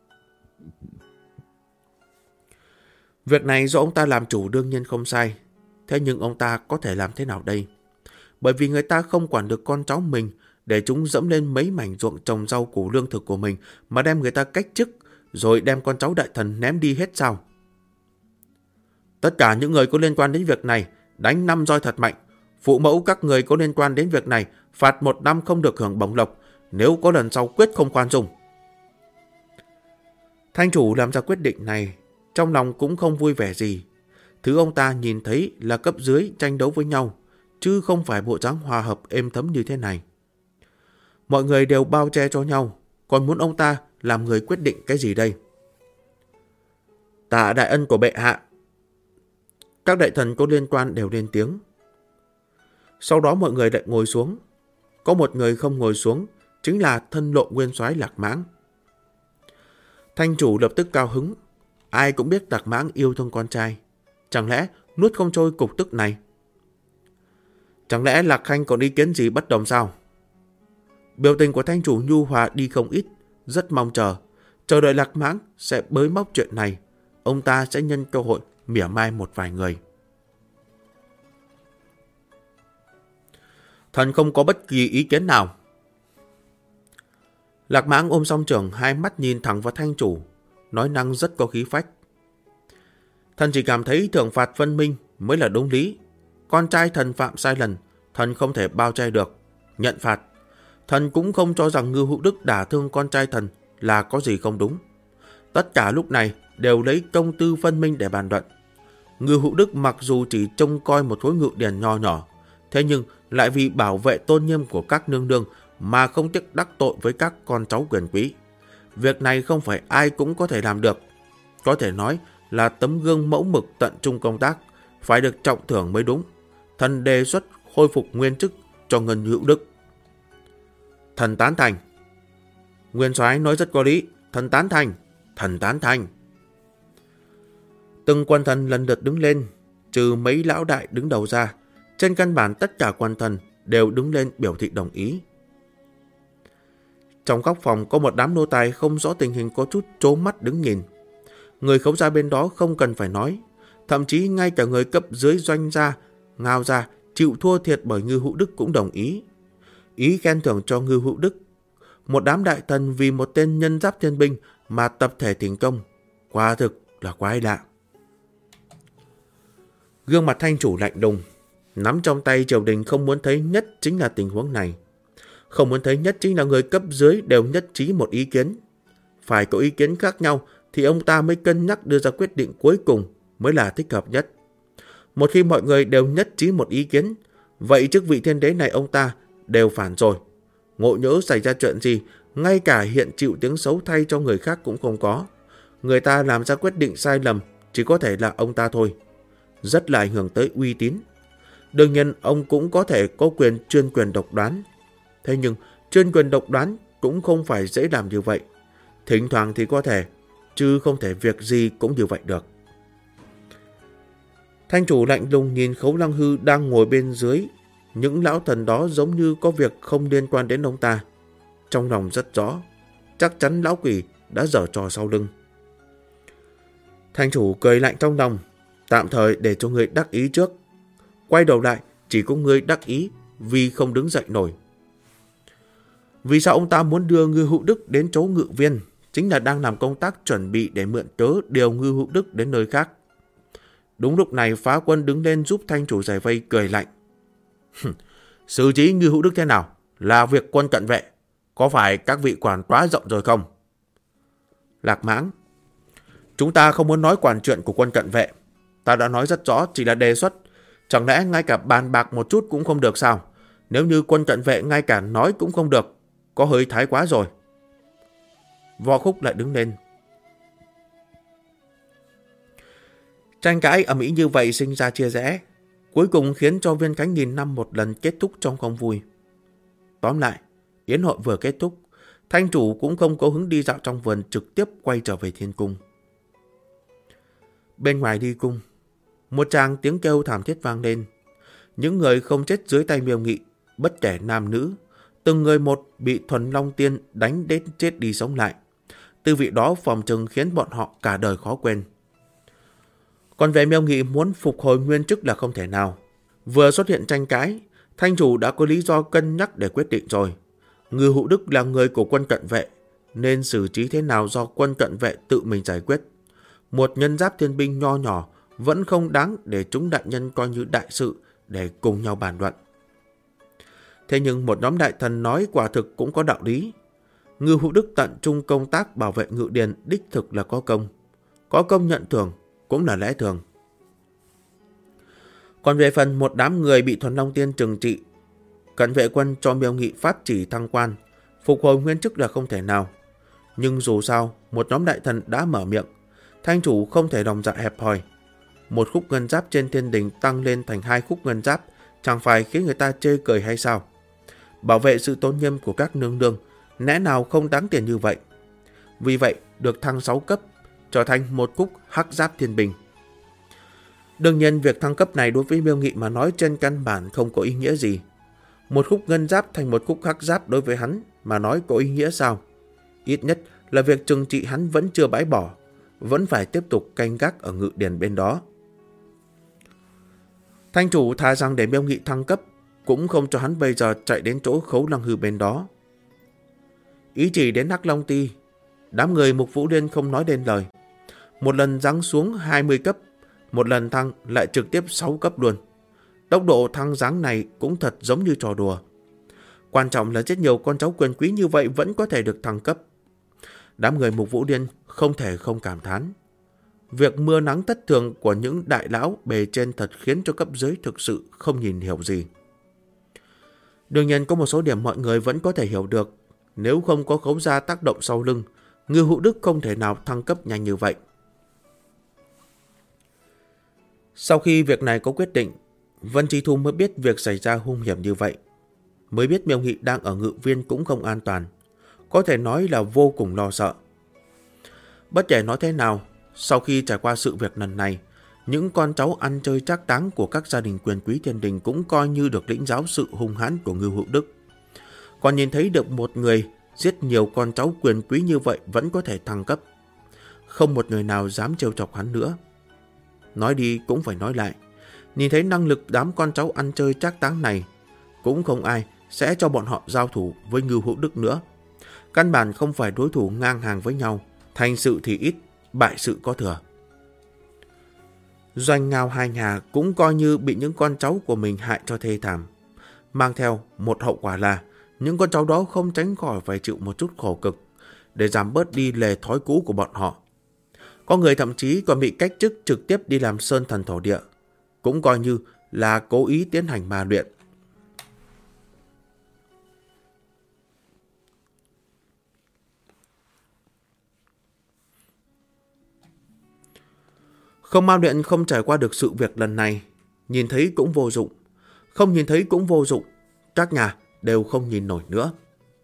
Việc này do ông ta làm chủ đương nhiên không sai. Thế nhưng ông ta có thể làm thế nào đây? Bởi vì người ta không quản được con cháu mình, để chúng dẫm lên mấy mảnh ruộng trồng rau củ lương thực của mình mà đem người ta cách chức, rồi đem con cháu đại thần ném đi hết sao? Tất cả những người có liên quan đến việc này đánh 5 roi thật mạnh. Phụ mẫu các người có liên quan đến việc này phạt 1 năm không được hưởng bổng lộc, nếu có lần sau quyết không khoan dung. Thanh chủ làm ra quyết định này, trong lòng cũng không vui vẻ gì. Thứ ông ta nhìn thấy là cấp dưới tranh đấu với nhau, chứ không phải bộ dáng hòa hợp êm thấm như thế này. Mọi người đều bao che cho nhau, còn muốn ông ta làm người quyết định cái gì đây? Tạ đại ân của bệ hạ. Các đại thần có liên quan đều lên tiếng. Sau đó mọi người lại ngồi xuống. Có một người không ngồi xuống, chính là thân lộ nguyên soái Lạc Mãng. Thanh chủ lập tức cao hứng. Ai cũng biết Lạc Mãng yêu thương con trai, chẳng lẽ nuốt không trôi cục tức này? Chẳng lẽ Lạc Khanh còn ý kiến gì bất đồng sao? Biểu tình của Thanh chủ nhu hòa đi không ít, rất mong chờ đợi Lạc Mãng sẽ bới móc chuyện này. Ông ta sẽ nhân cơ hội mỉa mai một vài người. Thần không có bất kỳ ý kiến nào. Lạc Mãng ôm song trường, hai mắt nhìn thẳng vào Thanh chủ, nói năng rất có khí phách. Thần chỉ cảm thấy thưởng phạt phân minh mới là đúng lý. Con trai thần phạm sai lầm, thần không thể bao che được, nhận phạt. Thần cũng không cho rằng Ngưu Hữu Đức đả thương con trai thần là có gì không đúng. Tất cả lúc này đều lấy công tư phân minh để bàn luận. Ngưu Hữu Đức mặc dù chỉ trông coi một khối ngự điển nho nhỏ, thế nhưng lại vì bảo vệ tôn nghiêm của các nương nương mà không tiếc đắc tội với các con cháu quyền quý. Việc này không phải ai cũng có thể làm được. Có thể nói là tấm gương mẫu mực tận trung công tác, phải được trọng thưởng mới đúng. Thần đề xuất khôi phục nguyên chức cho Ngân Hữu Đức. Thần tán thành. Nguyên soái nói rất có lý. Thần tán thành. Thần tán thành. Từng quan thần lần lượt đứng lên, trừ mấy lão đại đứng đầu ra. Trên căn bản tất cả quan thần đều đứng lên biểu thị đồng ý. Trong góc phòng có một đám nô tài không rõ tình hình có chút trố mắt đứng nhìn. Người Khấu gia bên đó không cần phải nói. Thậm chí ngay cả người cấp dưới Doanh gia, Ngao gia chịu thua thiệt bởi Ngưu Hữu Đức cũng đồng ý. Ý khen thưởng cho Ngưu Hữu Đức. Một đám đại thần vì một tên nhân giáp thiên binh mà tập thể thành công. Quả thực là quái lạ. Gương mặt Thanh chủ lạnh lùng, nắm trong tay triều đình không muốn thấy nhất chính là tình huống này. Không muốn thấy nhất chính là người cấp dưới đều nhất trí một ý kiến. Phải có ý kiến khác nhau thì ông ta mới cân nhắc đưa ra quyết định cuối cùng mới là thích hợp nhất. Một khi mọi người đều nhất trí một ý kiến, vậy chức vị thiên đế này ông ta đều phản rồi. Ngộ nhỡ xảy ra chuyện gì, ngay cả hiện chịu tiếng xấu thay cho người khác cũng không có. Người ta làm ra quyết định sai lầm chỉ có thể là ông ta thôi. Rất là ảnh hưởng tới uy tín. Đương nhiên ông cũng có thể có quyền chuyên quyền độc đoán. Thế nhưng chuyên quyền độc đoán cũng không phải dễ làm như vậy. Thỉnh thoảng thì có thể, chứ không thể việc gì cũng như vậy được. Thanh chủ lạnh lùng nhìn Khấu Lăng Hư đang ngồi bên dưới. Những lão thần đó giống như có việc không liên quan đến ông ta. Trong lòng rất rõ, chắc chắn lão quỷ đã giở trò sau lưng. Thanh chủ cười lạnh trong lòng, tạm thời để cho người đắc ý trước. Quay đầu lại, chỉ có người đắc ý vì không đứng dậy nổi. Vì sao ông ta muốn đưa Ngưu Hữu Đức đến chỗ ngự viên? Chính là đang làm công tác chuẩn bị để mượn cớ điều Ngưu Hữu Đức đến nơi khác. Đúng lúc này Phá Quân đứng lên giúp Thanh chủ giải vây, cười lạnh. Xử trí Ngưu Hữu Đức thế nào là việc quân cận vệ, có phải các vị quản quá rộng rồi không? Lạc Mãng: Chúng ta không muốn nói quản chuyện của quân cận vệ. Ta đã nói rất rõ, chỉ là đề xuất. Chẳng lẽ ngay cả bàn bạc một chút cũng không được sao? Nếu như quân cận vệ ngay cả nói cũng không được, có hơi thái quá rồi. Võ Khúc lại đứng lên. Tranh cãi ầm ĩ như vậy sinh ra chia rẽ, cuối cùng khiến cho Viên Khánh nghìn năm một lần kết thúc trong không vui. Tóm lại, yến hội vừa kết thúc, Thanh chủ cũng không có hứng đi dạo trong vườn, trực tiếp quay trở về thiên cung. Bên ngoài đi cung, một tràng tiếng kêu thảm thiết vang lên. Những người không chết dưới tay Miêu Nghị, bất kể nam nữ, từng người một bị Thuần Long Tiên đánh đến chết đi sống lại. Tư vị đó phòng chừng khiến bọn họ cả đời khó quên. Còn về Miêu Nghị muốn phục hồi nguyên chức là không thể nào. Vừa xuất hiện tranh cãi, Thanh chủ đã có lý do cân nhắc để quyết định rồi. Ngưu Hữu Đức là người của quân cận vệ, nên xử trí thế nào do quân cận vệ tự mình giải quyết. Một nhân giáp thiên binh nho nhỏ vẫn không đáng để chúng đại nhân coi như đại sự để cùng nhau bàn luận. Thế nhưng một nhóm đại thần nói quả thực cũng có đạo lý. Ngưu Hữu Đức tận trung công tác bảo vệ ngự điền đích thực là có công. Có công nhận thưởng cũng là lẽ thường. Còn về phần một đám người bị Thuần Long Tiên trừng trị, cận vệ quân cho Miêu Nghị pháp chỉ thăng quan, phục hồi nguyên chức là không thể nào. Nhưng dù sao, một nhóm đại thần đã mở miệng, Thanh chủ không thể lòng dạ hẹp hòi. Một khúc ngân giáp trên thiên đình tăng lên thành 2 khúc ngân giáp, chẳng phải khiến người ta chê cười hay sao? Bảo vệ sự tôn nghiêm của các nương nương, lẽ nào không đáng tiền như vậy? Vì vậy, được thăng 6 cấp, trở thành một khúc hắc giáp thiên binh. Đương nhiên việc thăng cấp này đối với Miêu Nghị mà nói trên căn bản không có ý nghĩa gì. Một khúc ngân giáp thành một khúc hắc giáp đối với hắn mà nói có ý nghĩa sao? Ít nhất là việc trừng trị hắn vẫn chưa bãi bỏ, vẫn phải tiếp tục canh gác ở ngự điền bên đó. Thanh chủ thà rằng để Miêu Nghị thăng cấp, cũng không cho hắn bây giờ chạy đến chỗ Khấu Lăng Hư bên đó. Ý chỉ đến Hắc Long Ti, đám người Mục Vũ Liên không nói đến lời. Một lần giáng xuống 20 cấp, một lần thăng lại trực tiếp 6 cấp luôn. Tốc độ thăng giáng này cũng thật giống như trò đùa. Quan trọng là rất nhiều con cháu quyền quý như vậy vẫn có thể được thăng cấp. Đám người Mục Vũ Liên không thể không cảm thán. Việc mưa nắng thất thường của những đại lão bề trên thật khiến cho cấp dưới thực sự không nhìn hiểu gì. Đương nhiên có một số điểm mọi người vẫn có thể hiểu được. Nếu không có Khấu gia tác động sau lưng, Ngưu Hữu Đức không thể nào thăng cấp nhanh như vậy. Sau khi việc này có quyết định, Vân Chi Thu mới biết việc xảy ra hung hiểm như vậy. Mới biết Miêu Nghị đang ở ngự viên cũng không an toàn. Có thể nói là vô cùng lo sợ. Bất kể nói thế nào, sau khi trải qua sự việc lần này, những con cháu ăn chơi trác táng của các gia đình quyền quý thiên đình cũng coi như được lĩnh giáo sự hung hãn của Ngưu Hữu Đức. Còn nhìn thấy được một người giết nhiều con cháu quyền quý như vậy vẫn có thể thăng cấp. Không một người nào dám trêu chọc hắn nữa. Nói đi cũng phải nói lại, nhìn thấy năng lực đám con cháu ăn chơi trác táng này, cũng không ai sẽ cho bọn họ giao thủ với Ngưu Hữu Đức nữa. Căn bản không phải đối thủ ngang hàng với nhau, thành sự thì ít, bại sự có thừa. Doanh Ngao hai nhà cũng coi như bị những con cháu của mình hại cho thê thảm. Mang theo một hậu quả là những con cháu đó không tránh khỏi phải chịu một chút khổ cực để giảm bớt đi lề thói cũ của bọn họ. Có người thậm chí còn bị cách chức trực tiếp đi làm sơn thần thổ địa, cũng coi như là cố ý tiến hành ma luyện. Không ma luyện không trải qua được sự việc lần này, nhìn thấy cũng vô dụng, không nhìn thấy cũng vô dụng, các nhà đều không nhìn nổi nữa.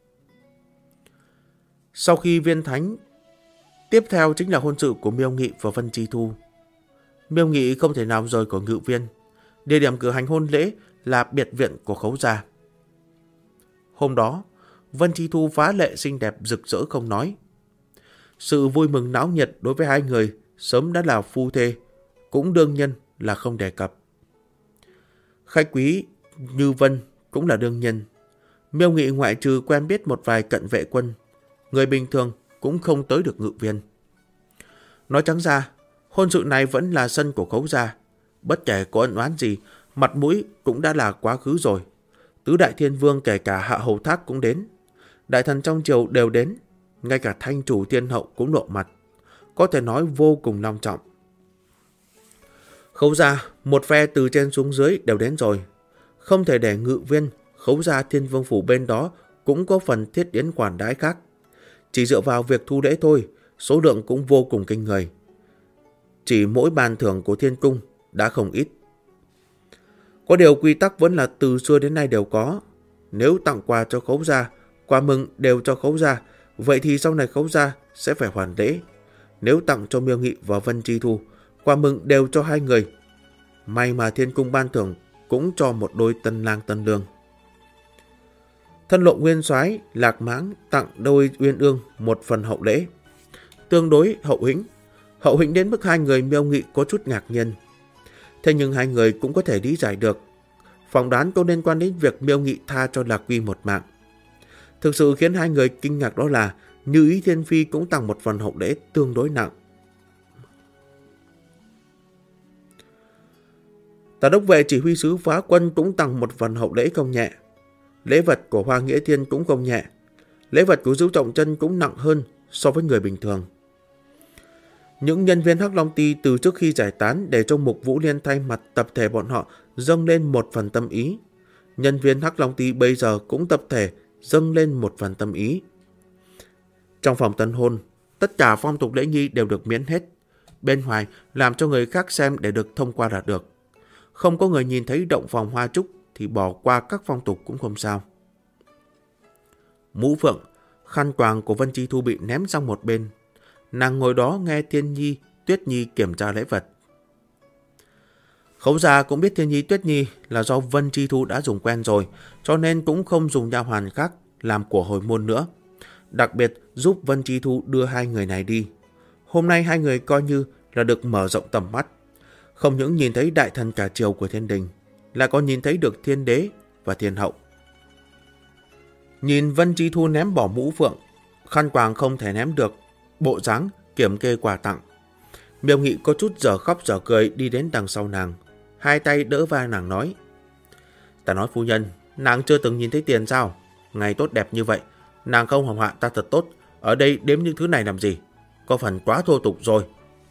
Sau khi viên thánh, tiếp theo chính là hôn sự của Miêu Nghị và Vân Chi Thu. Miêu Nghị không thể nào rời khỏi ngự viên. Địa điểm cử hành hôn lễ là biệt viện của Khấu gia. Hôm đó, Vân Chi Thu phá lệ xinh đẹp rực rỡ không nói. Sự vui mừng náo nhiệt đối với hai người sớm đã là phu thê, cũng đương nhiên là không đề cập. Khách quý như Vân cũng là đương nhiên. Miêu Nghị ngoại trừ quen biết một vài cận vệ quân, người bình thường cũng không tới được ngự viên. Nói trắng ra, hôn sự này vẫn là sân của Khấu gia. Bất kể có ân oán gì, mặt mũi cũng đã là quá khứ rồi. Tứ đại thiên vương kể cả Hạ Hầu Thác cũng đến. Đại thần trong triều đều đến. Ngay cả thanh chủ thiên hậu cũng lộ mặt. Có thể nói vô cùng long trọng. Khấu gia, một phe từ trên xuống dưới đều đến rồi. Không thể để ngự viên, Khấu gia Thiên Vương phủ bên đó cũng có phần thiết yến quản đãi khác. Chỉ dựa vào việc thu lễ thôi, số lượng cũng vô cùng kinh người. Chỉ mỗi bàn thưởng của thiên cung đã không ít. Có điều quy tắc vẫn là từ xưa đến nay đều có. Nếu tặng quà cho Khấu gia, quà mừng đều cho Khấu gia, vậy thì sau này Khấu gia sẽ phải hoàn lễ. Nếu tặng cho Miêu Nghị và Vân Chi Thu, quà mừng đều cho hai người. May mà thiên cung ban thưởng cũng cho một đôi tân lang tân lương. Thân Lộ Nguyên Soái Lạc Mãng tặng đôi Uyên Ương một phần hậu lễ, tương đối hậu hĩnh. Hậu hĩnh đến mức hai người Miêu Nghị có chút ngạc nhiên. Thế nhưng hai người cũng có thể lý giải được. Phỏng đoán có liên quan đến việc Miêu Nghị tha cho Lạc Quy một mạng. Thực sự khiến hai người kinh ngạc đó là Như Ý Thiên Phi cũng tặng một phần hậu lễ tương đối nặng. Tả đốc vệ chỉ huy sứ Phá Quân cũng tặng một phần hậu lễ không nhẹ. Lễ vật của Hoa Nghĩa Thiên cũng không nhẹ. Lễ vật của Dữu Trọng Chân cũng nặng hơn so với người bình thường. Những nhân viên Hắc Long Ti từ trước khi giải tán để cho Mục Vũ Liên thay mặt tập thể bọn họ dâng lên một phần tâm ý. Nhân viên Hắc Long Ti bây giờ cũng tập thể dâng lên một phần tâm ý. Trong phòng tân hôn, tất cả phong tục lễ nghi đều được miễn hết. Bên ngoài làm cho người khác xem để được thông qua là được. Không có người nhìn thấy động phòng hoa trúc thì bỏ qua các phong tục cũng không sao. Mũ phượng, khăn quàng của Vân Chi Thu bị ném sang một bên. Nàng ngồi đó nghe Thiên Nhi, Tuyết Nhi kiểm tra lễ vật. Khấu gia cũng biết Thiên Nhi Tuyết Nhi là do Vân Chi Thu đã dùng quen rồi, cho nên cũng không dùng nha hoàn khác làm của hồi môn nữa. Đặc biệt giúp Vân Chi Thu đưa hai người này đi. Hôm nay hai người coi như là được mở rộng tầm mắt. Không những nhìn thấy đại thần cả triều của thiên đình, lại còn nhìn thấy được thiên đế và thiên hậu. Nhìn Vân Chi Thu ném bỏ mũ phượng, khăn quàng không thể ném được, bộ dáng kiểm kê quà tặng. Miêu Nghị có chút dở khóc dở cười đi đến đằng sau nàng, hai tay đỡ vai nàng nói: Ta nói phu nhân, nàng chưa từng nhìn thấy tiền sao? Ngày tốt đẹp như vậy, nàng không hồng hạ ta thật tốt, ở đây đếm những thứ này làm gì? Có phần quá thô tục rồi.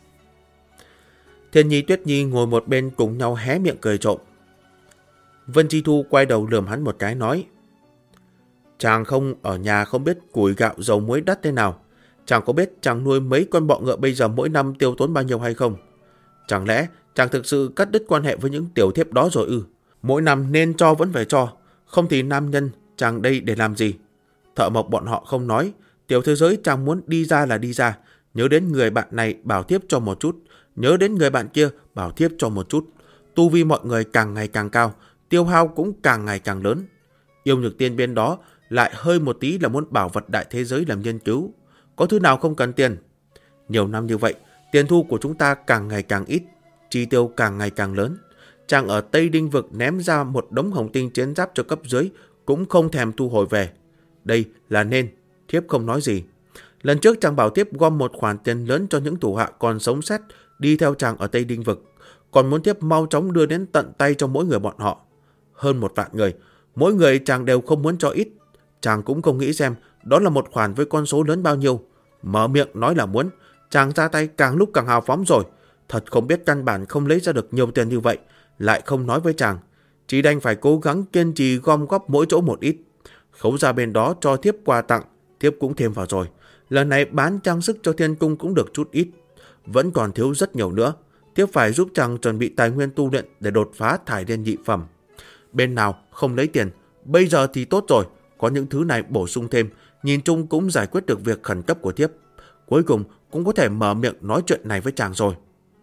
Thiên Nhi Tuyết Nhi ngồi một bên cùng nhau hé miệng cười trộm. Vân Chi Thu quay đầu lườm hắn một cái nói: Chàng không ở nhà không biết củi gạo dầu muối đắt thế nào. Chàng có biết chàng nuôi mấy con bọ ngựa bây giờ mỗi năm tiêu tốn bao nhiêu hay không? Chẳng lẽ chàng thực sự cắt đứt quan hệ với những tiểu thiếp đó rồi ư? Mỗi năm nên cho vẫn phải cho, không thì nam nhân chàng đây để làm gì? Thợ mộc bọn họ không nói, tiểu thế giới chàng muốn đi ra là đi ra. Nhớ đến người bạn này bảo thiếp cho một chút, nhớ đến người bạn kia bảo thiếp cho một chút. Tu vi mọi người càng ngày càng cao, tiêu hao cũng càng ngày càng lớn. Yêu Nhược Tiên bên đó lại hơi một tí là muốn bảo vật đại thế giới làm nghiên cứu. Có thứ nào không cần tiền? Nhiều năm như vậy, tiền thu của chúng ta càng ngày càng ít, chi tiêu càng ngày càng lớn. Chàng ở Tây Đinh Vực ném ra một đống hồng tinh chiến giáp cho cấp dưới cũng không thèm thu hồi về. Đây là nên, thiếp không nói gì. Lần trước chàng bảo thiếp gom một khoản tiền lớn cho những thủ hạ còn sống sót đi theo chàng ở Tây Đinh Vực, còn muốn thiếp mau chóng đưa đến tận tay cho mỗi người bọn họ. Hơn 1 vạn người, mỗi người chàng đều không muốn cho ít. Chàng cũng không nghĩ xem đó là một khoản với con số lớn bao nhiêu. Mở miệng nói là muốn, chàng ra tay càng lúc càng hào phóng rồi. Thật không biết căn bản không lấy ra được nhiều tiền như vậy, lại không nói với chàng. Chỉ đành phải cố gắng kiên trì gom góp mỗi chỗ một ít. Khấu gia bên đó cho thiếp quà tặng, thiếp cũng thêm vào rồi. Lần này bán trang sức cho thiên cung cũng được chút ít. Vẫn còn thiếu rất nhiều nữa. Thiếp phải giúp chàng chuẩn bị tài nguyên tu luyện để đột phá thải liên nhị phẩm. Bên nào không lấy tiền, bây giờ thì tốt rồi. Có những thứ này bổ sung thêm, nhìn chung cũng giải quyết được việc khẩn cấp của thiếp. Cuối cùng cũng có thể mở miệng nói chuyện này với chàng rồi.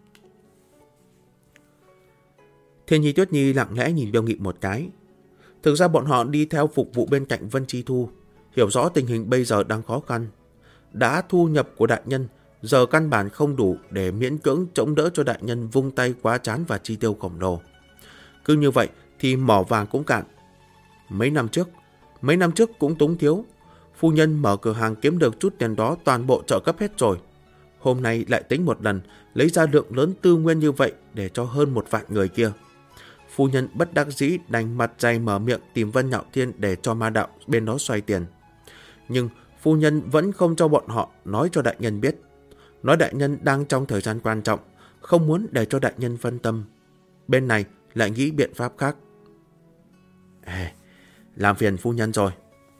Thiên Nhi Tuyết Nhi lặng lẽ nhìn Miêu Nghị một cái. Thực ra bọn họ đi theo phục vụ bên cạnh Vân Chi Thu, hiểu rõ tình hình bây giờ đang khó khăn. Đã thu nhập của đại nhân, giờ căn bản không đủ để miễn cưỡng chống đỡ cho đại nhân vung tay quá chán và chi tiêu khổng lồ. Cứ như vậy thì mỏ vàng cũng cạn. Mấy năm trước cũng túng thiếu. Phu nhân mở cửa hàng kiếm được chút tiền đó toàn bộ trợ cấp hết rồi. Hôm nay lại tính một lần, lấy ra lượng lớn tư nguyên như vậy để cho hơn 1 vạn người kia. Phu nhân bất đắc dĩ đành mặt dày mở miệng tìm Vân Nhạo Thiên để cho ma đạo bên đó xoay tiền. Nhưng phu nhân vẫn không cho bọn họ nói cho đại nhân biết. Nói đại nhân đang trong thời gian quan trọng, không muốn để cho đại nhân phân tâm. Bên này lại nghĩ biện pháp khác. Làm phiền phu nhân rồi.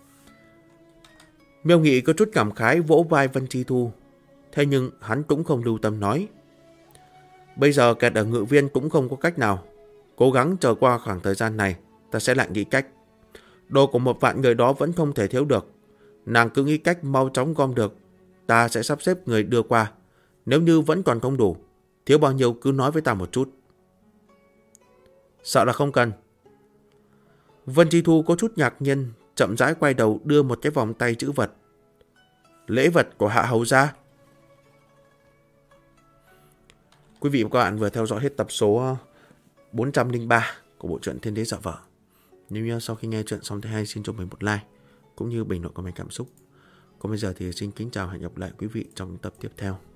Miêu Nghị có chút cảm khái vỗ vai Vân Chi Thu. Thế nhưng hắn cũng không lưu tâm nói. Bây giờ kẹt ở Ngự Viên cũng không có cách nào. Cố gắng chờ qua khoảng thời gian này, ta sẽ lại nghĩ cách. Đồ của 1 vạn người đó vẫn không thể thiếu được. Nàng cứ nghĩ cách mau chóng gom được. Ta sẽ sắp xếp người đưa qua. Nếu như vẫn còn không đủ, thiếu bao nhiêu cứ nói với ta một chút. Sợ là không cần. Vân Chi Thu có chút ngạc nhiên, chậm rãi quay đầu đưa một cái vòng tay trữ vật. Lễ vật của Hạ Hầu gia. Quý vị và các bạn vừa theo dõi hết tập số 403 của bộ truyện Thiên Đế Dạ Vợ. Nếu như sau khi nghe chuyện xong thấy hay, xin cho mình một like cũng như bình luận comment cảm xúc. Còn bây giờ thì xin kính chào, hẹn gặp lại quý vị trong tập tiếp theo.